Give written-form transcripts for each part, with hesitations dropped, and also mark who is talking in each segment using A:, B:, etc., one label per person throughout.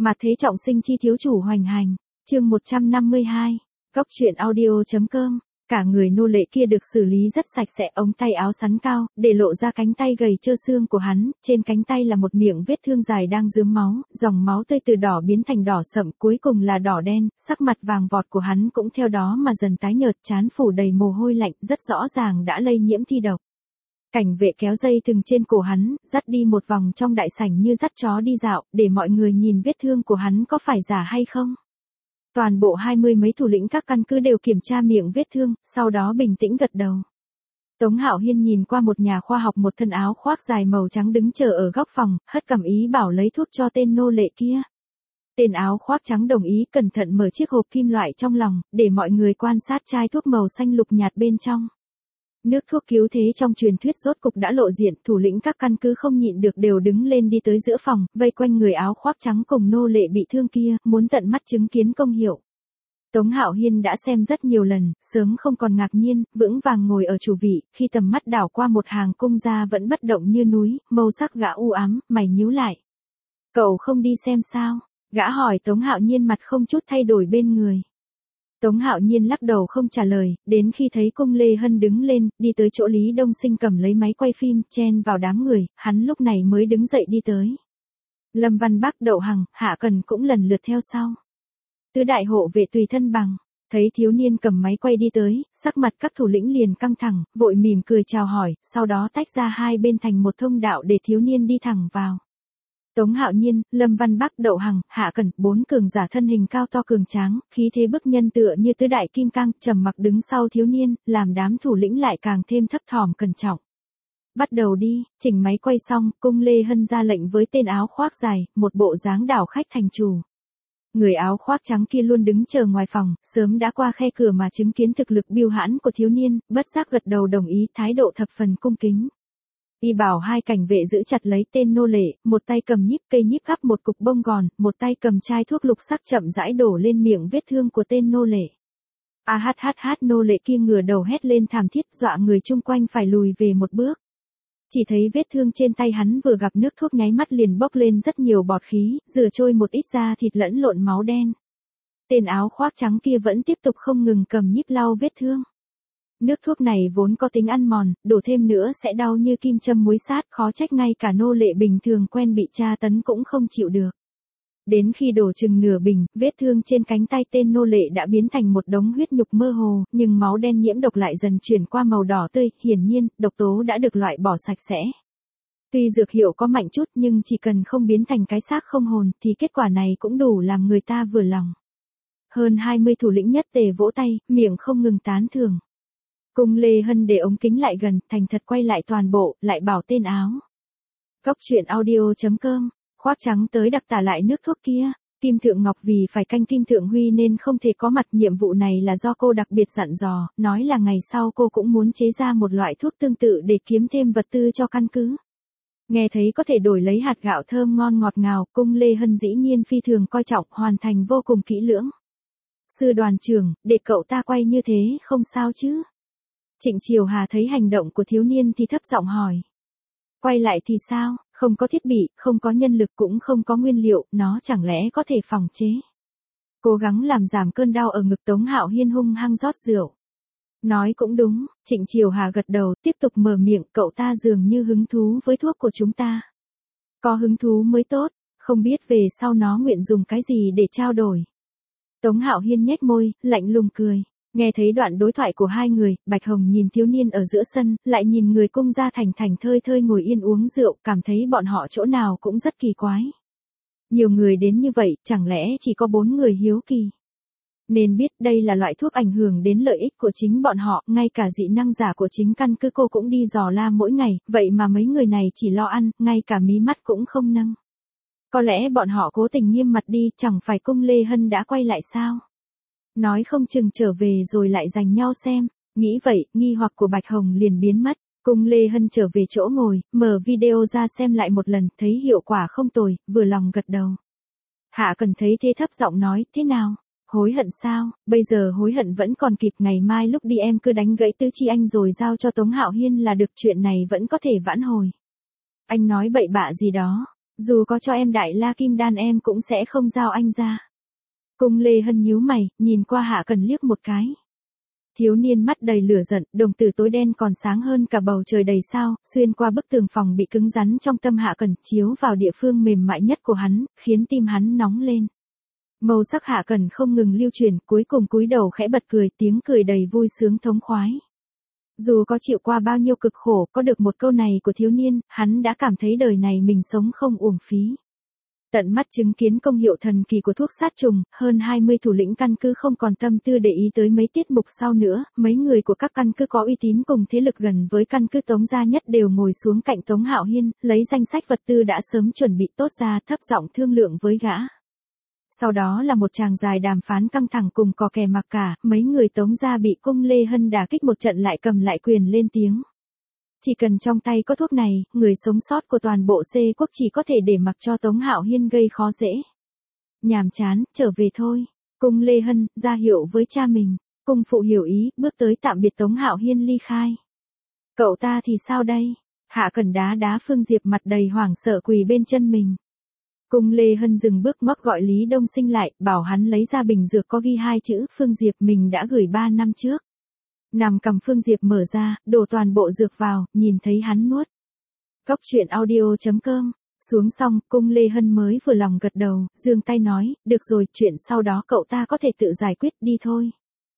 A: Mà thế trọng sinh chi thiếu chủ hoành hành, chương 152, Góc truyện audio.com. Cả người nô lệ kia được xử lý rất sạch sẽ, ống tay áo sắn cao, để lộ ra cánh tay gầy trơ xương của hắn, trên cánh tay là một miệng vết thương dài đang rướm máu, dòng máu tươi từ đỏ biến thành đỏ sậm, cuối cùng là đỏ đen, sắc mặt vàng vọt của hắn cũng theo đó mà dần tái nhợt, trán phủ đầy mồ hôi lạnh, rất rõ ràng đã lây nhiễm thi độc. Cảnh vệ kéo dây thừng trên cổ hắn, dắt đi một vòng trong đại sảnh như dắt chó đi dạo, để mọi người nhìn vết thương của hắn có phải giả hay không. Toàn bộ 20 mấy thủ lĩnh các căn cứ đều kiểm tra miệng vết thương, sau đó bình tĩnh gật đầu. Tống Hạo Hiên nhìn qua một nhà khoa học một thân áo khoác dài màu trắng đứng chờ ở góc phòng, hất cằm ý bảo lấy thuốc cho tên nô lệ kia. Tên áo khoác trắng đồng ý cẩn thận mở chiếc hộp kim loại trong lòng, để mọi người quan sát chai thuốc màu xanh lục nhạt bên trong. Nước thuốc cứu thế trong truyền thuyết rốt cục đã lộ diện, thủ lĩnh các căn cứ không nhịn được đều đứng lên đi tới giữa phòng, vây quanh người áo khoác trắng cùng nô lệ bị thương kia, muốn tận mắt chứng kiến công hiệu. Tống Hạo Hiên đã xem rất nhiều lần, sớm không còn ngạc nhiên, vững vàng ngồi ở chủ vị, khi tầm mắt đảo qua một hàng cung gia vẫn bất động như núi, màu sắc gã u ám, mày nhíu lại. Cậu không đi xem sao? Gã hỏi Tống Hạo Nhiên mặt không chút thay đổi bên người. Tống Hạo Nhiên lắc đầu không trả lời, đến khi thấy Cung Lê Hân đứng lên, đi tới chỗ Lý Đông Sinh cầm lấy máy quay phim, chen vào đám người, hắn lúc này mới đứng dậy đi tới. Lâm Văn Bắc, Đậu Hằng, Hạ Cần cũng lần lượt theo sau. Tứ đại hộ vệ tùy thân bằng, thấy thiếu niên cầm máy quay đi tới, sắc mặt các thủ lĩnh liền căng thẳng, vội mỉm cười chào hỏi, sau đó tách ra hai bên thành một thông đạo để thiếu niên đi thẳng vào. Tống Hạo Nhiên, Lâm Văn Bắc, Đậu Hằng, Hạ Cẩn, bốn cường giả thân hình cao to cường tráng, khí thế bức nhân tựa như tứ đại kim cang, trầm mặc đứng sau thiếu niên, làm đám thủ lĩnh lại càng thêm thấp thỏm cẩn trọng. Bắt đầu đi, chỉnh máy quay xong, Cung Lê Hân ra lệnh với tên áo khoác dài, một bộ dáng đảo khách thành chủ. Người áo khoác trắng kia luôn đứng chờ ngoài phòng, sớm đã qua khe cửa mà chứng kiến thực lực biêu hãn của thiếu niên, bất giác gật đầu đồng ý, thái độ thập phần cung kính. Y bảo hai cảnh vệ giữ chặt lấy tên nô lệ, một tay cầm nhíp cây nhíp gắp một cục bông gòn, một tay cầm chai thuốc lục sắc chậm rãi đổ lên miệng vết thương của tên nô lệ. Nô lệ kia ngửa đầu hét lên thảm thiết, dọa người chung quanh phải lùi về một bước. Chỉ thấy vết thương trên tay hắn vừa gặp nước thuốc nháy mắt liền bốc lên rất nhiều bọt khí, rửa trôi một ít da thịt lẫn lộn máu đen. Tên áo khoác trắng kia vẫn tiếp tục không ngừng cầm nhíp lau vết thương. Nước thuốc này vốn có tính ăn mòn, đổ thêm nữa sẽ đau như kim châm muối sát, khó trách ngay cả nô lệ bình thường quen bị tra tấn cũng không chịu được. Đến khi đổ chừng nửa bình, vết thương trên cánh tay tên nô lệ đã biến thành một đống huyết nhục mơ hồ, nhưng máu đen nhiễm độc lại dần chuyển qua màu đỏ tươi, hiển nhiên, độc tố đã được loại bỏ sạch sẽ. Tuy dược hiệu có mạnh chút nhưng chỉ cần không biến thành cái xác không hồn, thì kết quả này cũng đủ làm người ta vừa lòng. Hơn 20 thủ lĩnh nhất tề vỗ tay, miệng không ngừng tán thưởng. Cung Lê Hân để ống kính lại gần, thành thật quay lại toàn bộ, lại bảo tên áo. Góc truyện audio.com, khoác trắng tới đặc tả lại nước thuốc kia. Kim Thượng Ngọc vì phải canh Kim Thượng Huy nên không thể có mặt, nhiệm vụ này là do cô đặc biệt dặn dò, nói là ngày sau cô cũng muốn chế ra một loại thuốc tương tự để kiếm thêm vật tư cho căn cứ. Nghe thấy có thể đổi lấy hạt gạo thơm ngon ngọt ngào, Cung Lê Hân dĩ nhiên phi thường coi trọng, hoàn thành vô cùng kỹ lưỡng. Sư đoàn trưởng, để cậu ta quay như thế không sao chứ? Trịnh Triều Hà thấy hành động của thiếu niên thì thấp giọng hỏi. Quay lại thì sao, không có thiết bị, không có nhân lực cũng không có nguyên liệu, nó chẳng lẽ có thể phòng chế? Cố gắng làm giảm cơn đau ở ngực, Tống Hạo Hiên hung hăng rót rượu. Nói cũng đúng, Trịnh Triều Hà gật đầu, tiếp tục mở miệng, cậu ta dường như hứng thú với thuốc của chúng ta. Có hứng thú mới tốt, không biết về sau nó nguyện dùng cái gì để trao đổi. Tống Hạo Hiên nhếch môi, lạnh lùng cười. Nghe thấy đoạn đối thoại của hai người, Bạch Hồng nhìn thiếu niên ở giữa sân, lại nhìn người cung gia thành thành thơi thơi ngồi yên uống rượu, cảm thấy bọn họ chỗ nào cũng rất kỳ quái. Nhiều người đến như vậy, chẳng lẽ chỉ có 4 người hiếu kỳ? Nên biết đây là loại thuốc ảnh hưởng đến lợi ích của chính bọn họ, ngay cả dị năng giả của chính căn cứ cô cũng đi dò la mỗi ngày, vậy mà mấy người này chỉ lo ăn, ngay cả mí mắt cũng không nâng. Có lẽ bọn họ cố tình nghiêm mặt đi, chẳng phải Cung Lê Hân đã quay lại sao? Nói không chừng trở về rồi lại giành nhau xem, nghĩ vậy, nghi hoặc của Bạch Hồng liền biến mất. Cung Lê Hân trở về chỗ ngồi, mở video ra xem lại một lần, thấy hiệu quả không tồi, vừa lòng gật đầu. Hạ Cần thấy thế thấp giọng nói, thế nào? Hối hận sao? Bây giờ hối hận vẫn còn kịp, ngày mai lúc đi em cứ đánh gãy Tứ Chi Anh rồi giao cho Tống Hạo Hiên là được, chuyện này vẫn có thể vãn hồi. Anh nói bậy bạ gì đó? Dù có cho em đại la kim đan em cũng sẽ không giao anh ra. Cung Lê Hân nhíu mày, nhìn qua Hạ Cần liếc một cái. Thiếu niên mắt đầy lửa giận, đồng tử tối đen còn sáng hơn cả bầu trời đầy sao, xuyên qua bức tường phòng bị cứng rắn trong tâm Hạ Cần, chiếu vào địa phương mềm mại nhất của hắn, khiến tim hắn nóng lên. Màu sắc Hạ Cần không ngừng lưu truyền, cuối cùng cúi đầu khẽ bật cười, tiếng cười đầy vui sướng thống khoái. Dù có chịu qua bao nhiêu cực khổ, có được một câu này của thiếu niên, hắn đã cảm thấy đời này mình sống không uổng phí. Tận mắt chứng kiến công hiệu thần kỳ của thuốc sát trùng, hơn 20 thủ lĩnh căn cứ không còn tâm tư để ý tới mấy tiết mục sau nữa, mấy người của các căn cứ có uy tín cùng thế lực gần với căn cứ Tống gia nhất đều ngồi xuống cạnh Tống Hạo Hiên, lấy danh sách vật tư đã sớm chuẩn bị tốt ra, thấp giọng thương lượng với gã. Sau đó là một tràng dài đàm phán căng thẳng cùng cò kè mặc cả, mấy người Tống gia bị Cung Lê Hân đả kích một trận lại cầm lại quyền lên tiếng. Chỉ cần trong tay có thuốc này, người sống sót của toàn bộ C quốc chỉ có thể để mặc cho Tống Hạo Hiên gây khó dễ. Nhàm chán, trở về thôi. Cung Lê Hân ra hiệu với cha mình. Cung phụ hiểu ý, bước tới tạm biệt Tống Hạo Hiên ly khai. Cậu ta thì sao đây? Hạ Cần đá đá Phương Diệp mặt đầy hoảng sợ quỳ bên chân mình. Cung Lê Hân dừng bước móc gọi Lý Đông Sinh lại, bảo hắn lấy ra bình dược có ghi 2 chữ Phương Diệp mình đã gửi 3 năm trước. Nằm cầm Phương Diệp mở ra, đổ toàn bộ dược vào, nhìn thấy hắn nuốt. Cóc truyện audio.com. Xuống xong, Cung Lê Hân mới vừa lòng gật đầu, giương tay nói, được rồi, chuyện sau đó cậu ta có thể tự giải quyết, đi thôi.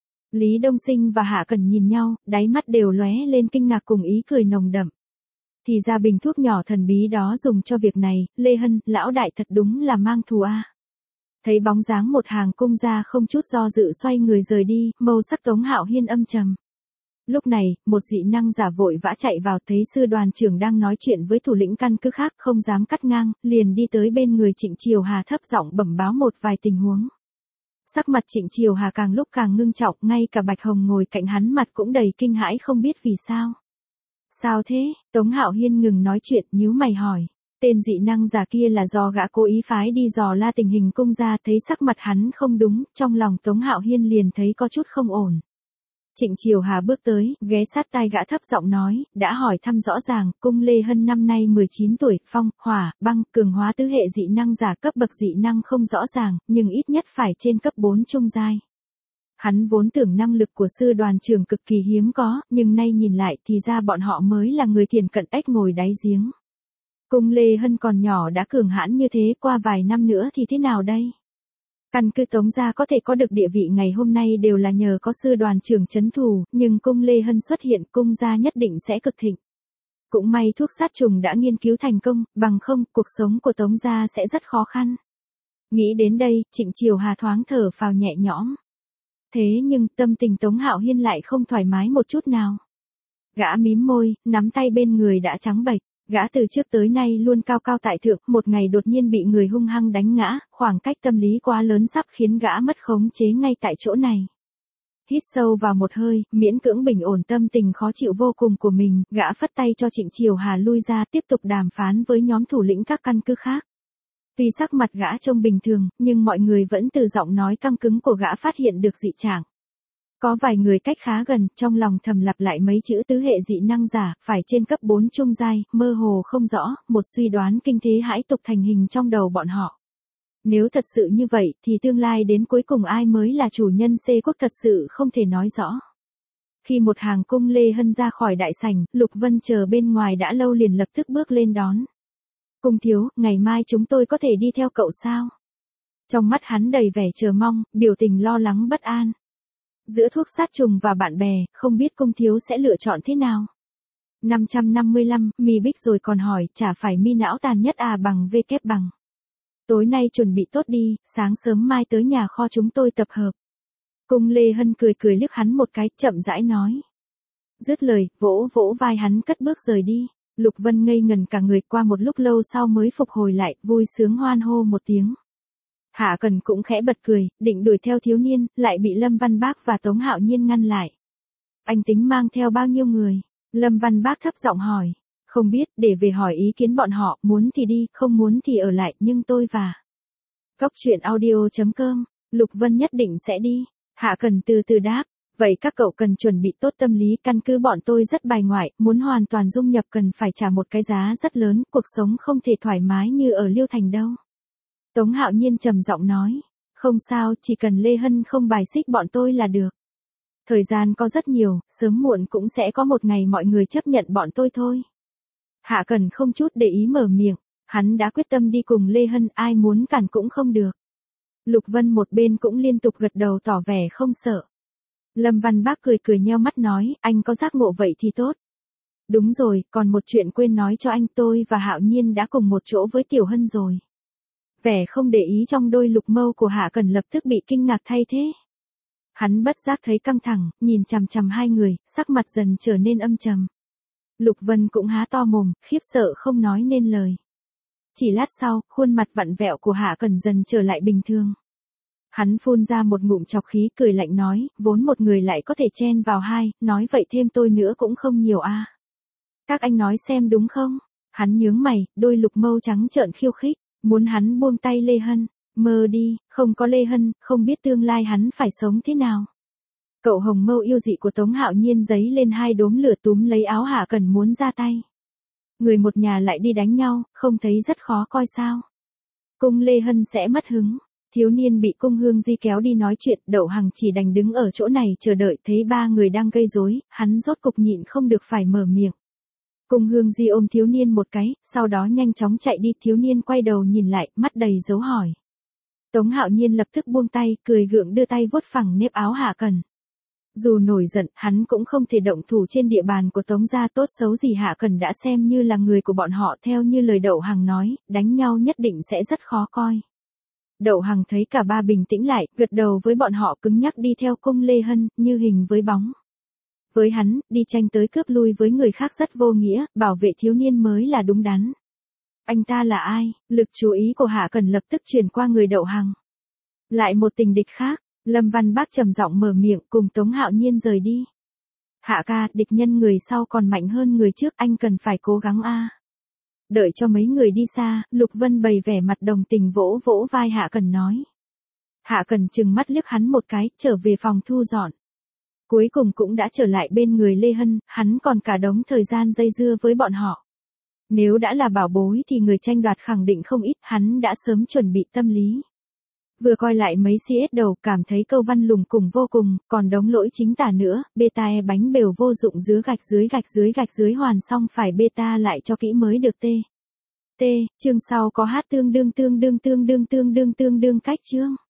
A: Lý Đông Sinh và Hạ Cần nhìn nhau, đáy mắt đều lóe lên kinh ngạc cùng ý cười nồng đậm. Thì ra bình thuốc nhỏ thần bí đó dùng cho việc này, Lê Hân, lão đại thật đúng là mang thù a. Thấy bóng dáng một hàng cung gia không chút do dự xoay người rời đi, màu sắc Tống Hạo Hiên âm trầm. Lúc này, một dị năng giả vội vã chạy vào thấy sư đoàn trưởng đang nói chuyện với thủ lĩnh căn cứ khác không dám cắt ngang, liền đi tới bên người Trịnh Triều Hà thấp giọng bẩm báo một vài tình huống. Sắc mặt Trịnh Triều Hà càng lúc càng ngưng trọng, ngay cả Bạch Hồng ngồi cạnh hắn mặt cũng đầy kinh hãi không biết vì sao. Sao thế? Tống Hạo Hiên ngừng nói chuyện, nhíu mày hỏi. Tên dị năng giả kia là do gã cố ý phái đi dò la tình hình cung gia, thấy sắc mặt hắn không đúng, trong lòng Tống Hạo Hiên liền thấy có chút không ổn. Trịnh Triều Hà bước tới, ghé sát tai gã thấp giọng nói, đã hỏi thăm rõ ràng, Cung Lê Hân năm nay 19 tuổi, phong, hỏa, băng, cường hóa tứ hệ dị năng giả cấp bậc dị năng không rõ ràng, nhưng ít nhất phải trên cấp 4 trung giai. Hắn vốn tưởng năng lực của sư đoàn trưởng cực kỳ hiếm có, nhưng nay nhìn lại thì ra bọn họ mới là người thiền cận ếch ngồi đáy giếng. Cung Lê Hân còn nhỏ đã cường hãn như thế, qua vài năm nữa thì thế nào đây? Căn cứ Tống gia có thể có được địa vị ngày hôm nay đều là nhờ có sư đoàn trưởng trấn thủ, nhưng Cung Lê Hân xuất hiện, cung gia nhất định sẽ cực thịnh. Cũng may thuốc sát trùng đã nghiên cứu thành công, bằng không, cuộc sống của Tống gia sẽ rất khó khăn. Nghĩ đến đây, Trịnh Triều Hà thoáng thở phào nhẹ nhõm. Thế nhưng, tâm tình Tống Hạo Hiên lại không thoải mái một chút nào. Gã mím môi, nắm tay bên người đã trắng bệch. Gã từ trước tới nay luôn cao cao tại thượng, một ngày đột nhiên bị người hung hăng đánh ngã, khoảng cách tâm lý quá lớn sắp khiến gã mất khống chế ngay tại chỗ này. Hít sâu vào một hơi, miễn cưỡng bình ổn tâm tình khó chịu vô cùng của mình, gã phất tay cho Trịnh Triều Hà lui ra tiếp tục đàm phán với nhóm thủ lĩnh các căn cứ khác. Vì sắc mặt gã trông bình thường, nhưng mọi người vẫn từ giọng nói căng cứng của gã phát hiện được dị trạng. Có vài người cách khá gần, trong lòng thầm lặp lại mấy chữ tứ hệ dị năng giả, phải trên cấp 4 trung giai, mơ hồ không rõ, một suy đoán kinh thế hãi tục thành hình trong đầu bọn họ. Nếu thật sự như vậy, thì tương lai đến cuối cùng ai mới là chủ nhân C quốc thật sự không thể nói rõ. Khi một hàng Cung Lê Hân ra khỏi đại sảnh, Lục Vân chờ bên ngoài đã lâu liền lập tức bước lên đón. Cung thiếu, ngày mai chúng tôi có thể đi theo cậu sao? Trong mắt hắn đầy vẻ chờ mong, biểu tình lo lắng bất an. Giữa thuốc sát trùng và bạn bè, không biết cung thiếu sẽ lựa chọn thế nào. 555, mi bích rồi còn hỏi, chả phải mi não tàn nhất à bằng V kép bằng. Tối nay chuẩn bị tốt đi, sáng sớm mai tới nhà kho chúng tôi tập hợp. Cung Lê Hân cười cười liếc hắn một cái, chậm rãi nói. Dứt lời, vỗ vỗ vai hắn cất bước rời đi. Lục Vân ngây ngần cả người, qua một lúc lâu sau mới phục hồi lại, vui sướng hoan hô một tiếng. Hạ Cần cũng khẽ bật cười, định đuổi theo thiếu niên, lại bị Lâm Văn Bác và Tống Hạo Nhiên ngăn lại. Anh tính mang theo bao nhiêu người? Lâm Văn Bác thấp giọng hỏi. Không biết, để về hỏi ý kiến bọn họ, muốn thì đi, không muốn thì ở lại, nhưng tôi và... Cóc truyện audio.com, Lục Vân nhất định sẽ đi. Hạ Cần từ từ đáp. Vậy các cậu cần chuẩn bị tốt tâm lý, căn cứ bọn tôi rất bài ngoại, muốn hoàn toàn dung nhập cần phải trả một cái giá rất lớn, cuộc sống không thể thoải mái như ở Liêu Thành đâu. Tống Hạo Nhiên trầm giọng nói, không sao, chỉ cần Lê Hân không bài xích bọn tôi là được. Thời gian có rất nhiều, sớm muộn cũng sẽ có một ngày mọi người chấp nhận bọn tôi thôi. Hạ Cẩn không chút để ý mở miệng, hắn đã quyết tâm đi cùng Lê Hân, ai muốn cản cũng không được. Lục Vân một bên cũng liên tục gật đầu tỏ vẻ không sợ. Lâm Văn Bác cười cười nheo mắt nói, anh có giác ngộ vậy thì tốt. Đúng rồi, còn một chuyện quên nói cho anh, tôi và Hạo Nhiên đã cùng một chỗ với Tiểu Hân rồi. Vẻ không để ý trong đôi lục mâu của Hạ Cẩn lập tức bị kinh ngạc thay thế. Hắn bất giác thấy căng thẳng, nhìn chằm chằm hai người, sắc mặt dần trở nên âm trầm. Lục Vân cũng há to mồm, khiếp sợ không nói nên lời. Chỉ lát sau, khuôn mặt vặn vẹo của Hạ Cẩn dần trở lại bình thường. Hắn phun ra một ngụm trọc khí cười lạnh nói, vốn một người lại có thể chen vào hai, nói vậy thêm tôi nữa cũng không nhiều a. Các anh nói xem đúng không? Hắn nhướng mày, đôi lục mâu trắng trợn khiêu khích, muốn hắn buông tay Lê Hân, mơ đi, không có Lê Hân, không biết tương lai hắn phải sống thế nào. Cậu hồng mâu yêu dị của Tống Hạo Nhiên giấy lên hai đốm lửa túm lấy áo Hạ Cẩn muốn ra tay. Người một nhà lại đi đánh nhau, không thấy rất khó coi sao? Cung Lê Hân sẽ mất hứng. Thiếu niên bị Cung Hương Di kéo đi nói chuyện, Đậu Hằng chỉ đành đứng ở chỗ này chờ đợi, thấy ba người đang gây rối, hắn rốt cục nhịn không được phải mở miệng. Cung Hương Di ôm thiếu niên một cái, sau đó nhanh chóng chạy đi, thiếu niên quay đầu nhìn lại, mắt đầy dấu hỏi. Tống Hạo Nhiên lập tức buông tay, cười gượng đưa tay vuốt phẳng nếp áo Hạ Cẩn. Dù nổi giận, hắn cũng không thể động thủ trên địa bàn của Tống gia, tốt xấu gì Hạ Cẩn đã xem như là người của bọn họ, theo như lời Đậu Hằng nói, đánh nhau nhất định sẽ rất khó coi. Đậu Hằng thấy cả ba bình tĩnh lại, gật đầu với bọn họ, cứng nhắc đi theo Cung Lê Hân, như hình với bóng. Với hắn, đi tranh tới cướp lui với người khác rất vô nghĩa, bảo vệ thiếu niên mới là đúng đắn. Anh ta là ai? Lực chú ý của Hạ Cẩn lập tức chuyển qua người Đậu Hằng. Lại một tình địch khác, Lâm Văn Bác trầm giọng mở miệng, cùng Tống Hạo Nhiên rời đi. Hạ ca, địch nhân người sau còn mạnh hơn người trước, anh cần phải cố gắng a. Đợi cho mấy người đi xa, Lục Vân bày vẻ mặt đồng tình vỗ vỗ vai Hạ Cẩn nói. Hạ Cẩn trừng mắt liếc hắn một cái, trở về phòng thu dọn. Cuối cùng cũng đã trở lại bên người Lê Hân, hắn còn cả đống thời gian dây dưa với bọn họ. Nếu đã là bảo bối thì người tranh đoạt khẳng định không ít, hắn đã sớm chuẩn bị tâm lý. Vừa coi lại mấy CS đầu, cảm thấy câu văn lùng cùng vô cùng, còn đống lỗi chính tả nữa, beta e bánh bèo vô dụng, gạch dưới hoàn xong phải beta lại cho kỹ mới được t. Chương sau có hát tương đương cách chương.